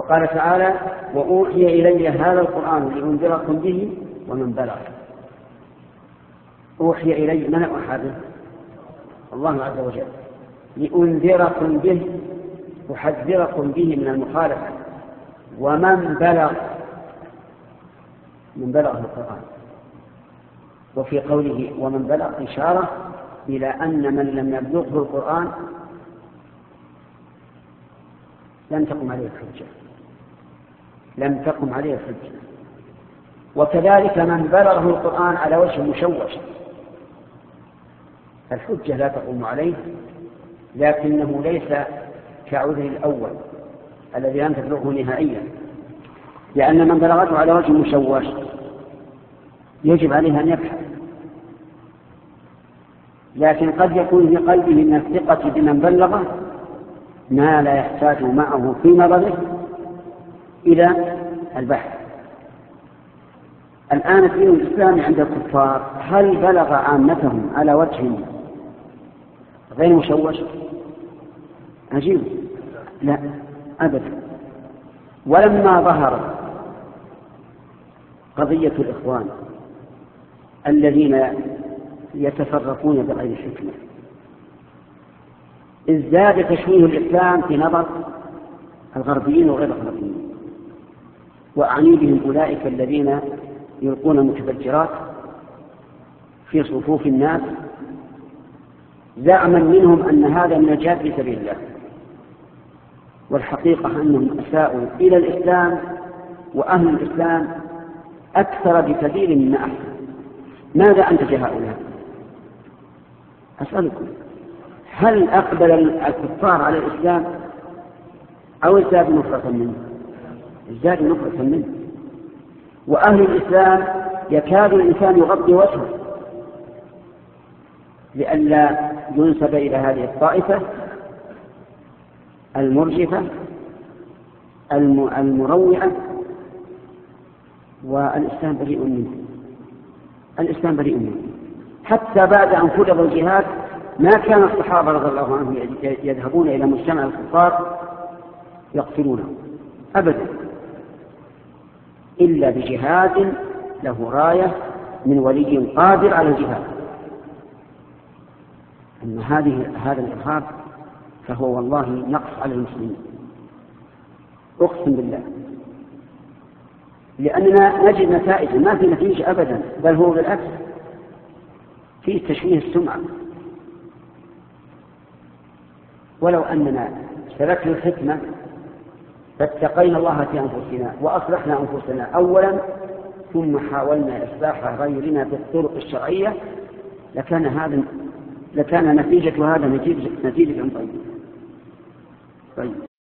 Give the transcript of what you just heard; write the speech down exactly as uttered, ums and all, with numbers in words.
وقال تعالى وأوحي إلي هذا القرآن لأنذركم به ومن بلغ. أوحي إلي من أحد الله عز وجل لأنذركم به أحذركم به من المخالفة. ومن بلغ من بلغ القرآن. وفي قوله ومن بلغ إشارة إلى أن من لم يبلغه القرآن لم تقم عليه الحجة لم تقم عليه الحجة. وكذلك من بلغه القرآن على وجه مشوش الحجة لا تقوم عليه، لكنه ليس كعذر الأول الذي لم تبلغه نهائيا، لأن من بلغته على وجه مشوش يجب عليه أن يبحث. لكن قد يكون في قلبه من الثقة بمن بلغه ما لا يحتاج معه في نظره إلى البحث. الآن في الإسلام عند الكفار هل بلغ عامتهم على وجه غير مشوش؟ عجيب، لا أبدا. ولما ظهر قضية الإخوان الذين يتصرفون بغير حكمة ازداد تشويه الإسلام في نظر الغربيين وغير الغربيين، وأعني بهم أولئك الذين يلقون المتفجرات في صفوف الناس زعما منهم أن هذا من الجهاد في سبيل الله، والحقيقة أنهم أساءوا إلى الإسلام وأهل الإسلام أكثر بكثير مما أحسن. ماذا أنتج هؤلاء؟ أسألكم هل أقبل الكفار على الإسلام أو ازدادوا نفرة منه؟ ازدادوا نفرة منه. وأهل الإسلام يكاد الإنسان يغطي وجهه لئلا ينسب إلى هذه الطائفة المرجفة المروعة، والإسلام بريء منه. الإسلام بريء منه. حتى بعد أن فرض الجهاد ما كان الصحابة رضي الله عنهم يذهبون إلى مجتمع الكفار يقتلونه أبدا، إلا بجهاد له راية من ولي قادر على الجهاد. أما هذه هذا الإرهاب فهو والله نقص على المسلمين، أقسم بالله، لأننا نجد نتائج ما في نتيجة أبدا، بل هو بالعكس فيه تشويه السمعة. ولو أننا سلكنا الحكمة فاتقينا الله في أنفسنا وأصلحنا أنفسنا أولا ثم حاولنا إصلاح غيرنا بالطرق الشرعية لكان هذا لكان نتيجة هذا نتيجة نتيجة طيبة. طيب